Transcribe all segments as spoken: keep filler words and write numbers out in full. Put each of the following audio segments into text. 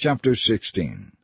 Chapter sixteen.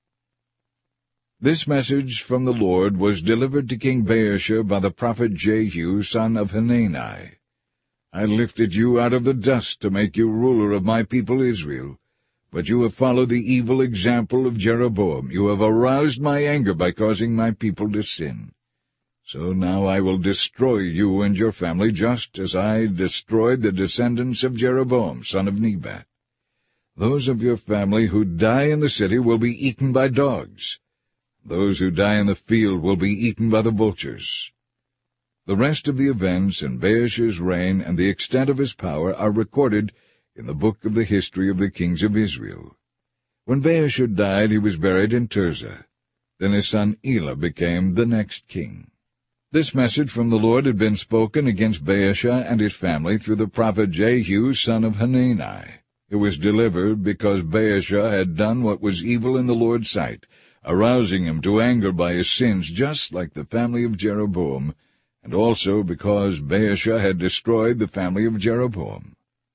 This message from the Lord was delivered to King Baasha by the prophet Jehu, son of Hanani. I lifted you out of the dust to make you ruler of my people Israel. But you have followed the evil example of Jeroboam. You have aroused my anger by causing my people to sin. So now I will destroy you and your family, just as I destroyed the descendants of Jeroboam, son of Nebat. Those of your family who die in the city will be eaten by dogs. Those who die in the field will be eaten by the vultures. The rest of the events in Baasha's reign and the extent of his power are recorded in the book of the history of the kings of Israel. When Baasha died, he was buried in Tirzah. Then his son Elah became the next king. This message from the Lord had been spoken against Baasha and his family through the prophet Jehu, son of Hanani. It was delivered because Baasha had done what was evil in the Lord's sight, arousing him to anger by his sins, just like the family of Jeroboam, and also because Baasha had destroyed the family of Jeroboam.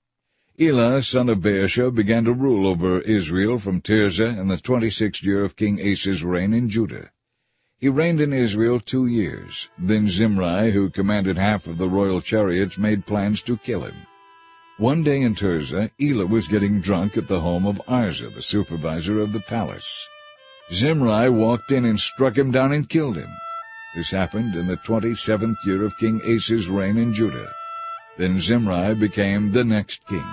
Elah, son of Baasha, began to rule over Israel from Tirzah in the twenty-sixth year of King Asa's reign in Judah. He reigned in Israel two years. Then Zimri, who commanded half of the royal chariots, made plans to kill him. One day in Tirzah, Elah was getting drunk at the home of Arza, the supervisor of the palace. Zimri walked in and struck him down and killed him. This happened in the twenty-seventh year of King Asa's reign in Judah. Then Zimri became the next king.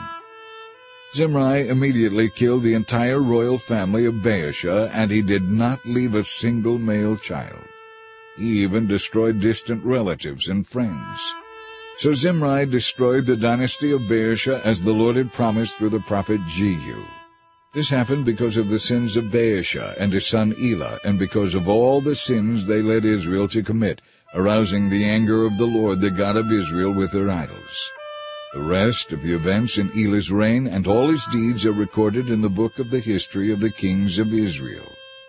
Zimri immediately killed the entire royal family of Baasha, and he did not leave a single male child. He even destroyed distant relatives and friends. So Zimri destroyed the dynasty of Baasha as the Lord had promised through the prophet Jehu. This happened because of the sins of Baasha and his son Elah, and because of all the sins they led Israel to commit, arousing the anger of the Lord, the God of Israel, with their idols. The rest of the events in Elah's reign and all his deeds are recorded in the book of the history of the kings of Israel.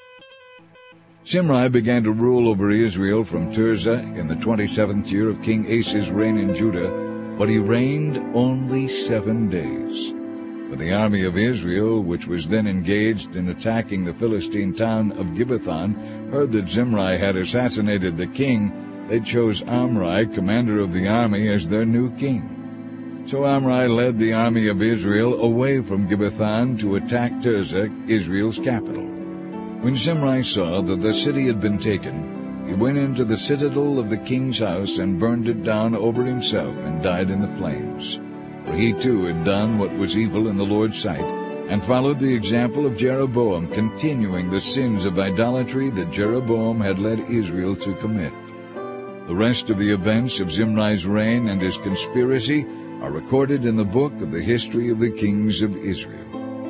Zimri began to rule over Israel from Tirzah in the twenty-seventh year of King Asa's reign in Judah, but he reigned only seven days. When the army of Israel, which was then engaged in attacking the Philistine town of Gibbethon, heard that Zimri had assassinated the king, they chose Omri, commander of the army, as their new king. So Omri led the army of Israel away from Gibbethon to attack Tirzah, Israel's capital. When Zimri saw that the city had been taken, he went into the citadel of the king's house and burned it down over himself and died in the flames. For he too had done what was evil in the Lord's sight, and followed the example of Jeroboam, continuing the sins of idolatry that Jeroboam had led Israel to commit. The rest of the events of Zimri's reign and his conspiracy are recorded in the book of the history of the kings of Israel.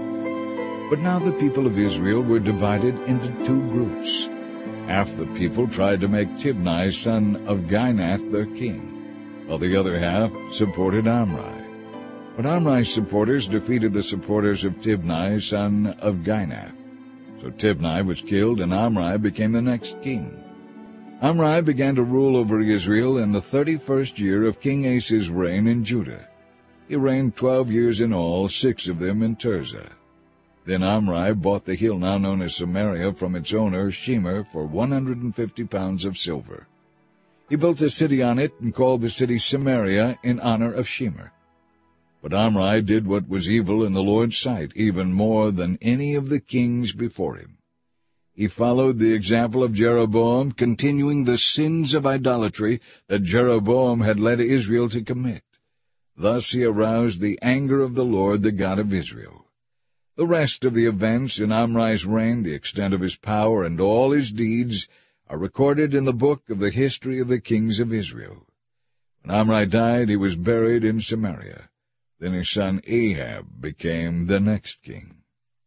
But now the people of Israel were divided into two groups. Half the people tried to make Tibni, son of Ginath, their king, while the other half supported Omri. But Omri's supporters defeated the supporters of Tibni, son of Ginath. So Tibni was killed, and Omri became the next king. Omri began to rule over Israel in the thirty-first year of King Asa's reign in Judah. He reigned twelve years in all, six of them in Tirzah. Then Omri bought the hill now known as Samaria from its owner, Shemer, for one hundred fifty pounds of silver. He built a city on it and called the city Samaria in honor of Shemer. But Omri did what was evil in the Lord's sight, even more than any of the kings before him. He followed the example of Jeroboam, continuing the sins of idolatry that Jeroboam had led Israel to commit. Thus he aroused the anger of the Lord, the God of Israel. The rest of the events in Omri's reign, the extent of his power, and all his deeds are recorded in the book of the history of the kings of Israel. When Omri died, he was buried in Samaria. Then his son Ahab became the next king.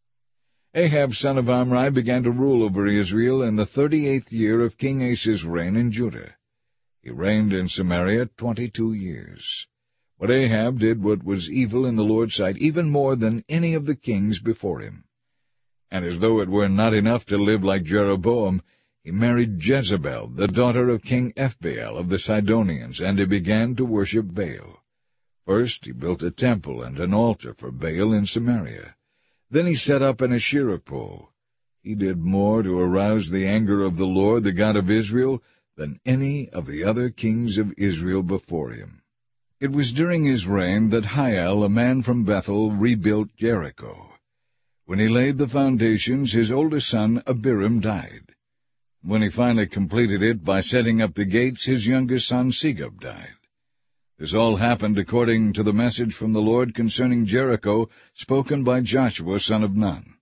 Ahab, son of Omri, began to rule over Israel in the thirty-eighth year of King Asa's reign in Judah. He reigned in Samaria twenty-two years. But Ahab did what was evil in the Lord's sight, even more than any of the kings before him. And as though it were not enough to live like Jeroboam, he married Jezebel, the daughter of King Ethbaal of the Sidonians, and he began to worship Baal. First he built a temple and an altar for Baal in Samaria. Then he set up an Asherah pole. He did more to arouse the anger of the Lord, the God of Israel, than any of the other kings of Israel before him. It was during his reign that Hiel, a man from Bethel, rebuilt Jericho. When he laid the foundations, his oldest son Abiram died. When he finally completed it by setting up the gates, his youngest son Segub died. This all happened according to the message from the Lord concerning Jericho, spoken by Joshua son of Nun.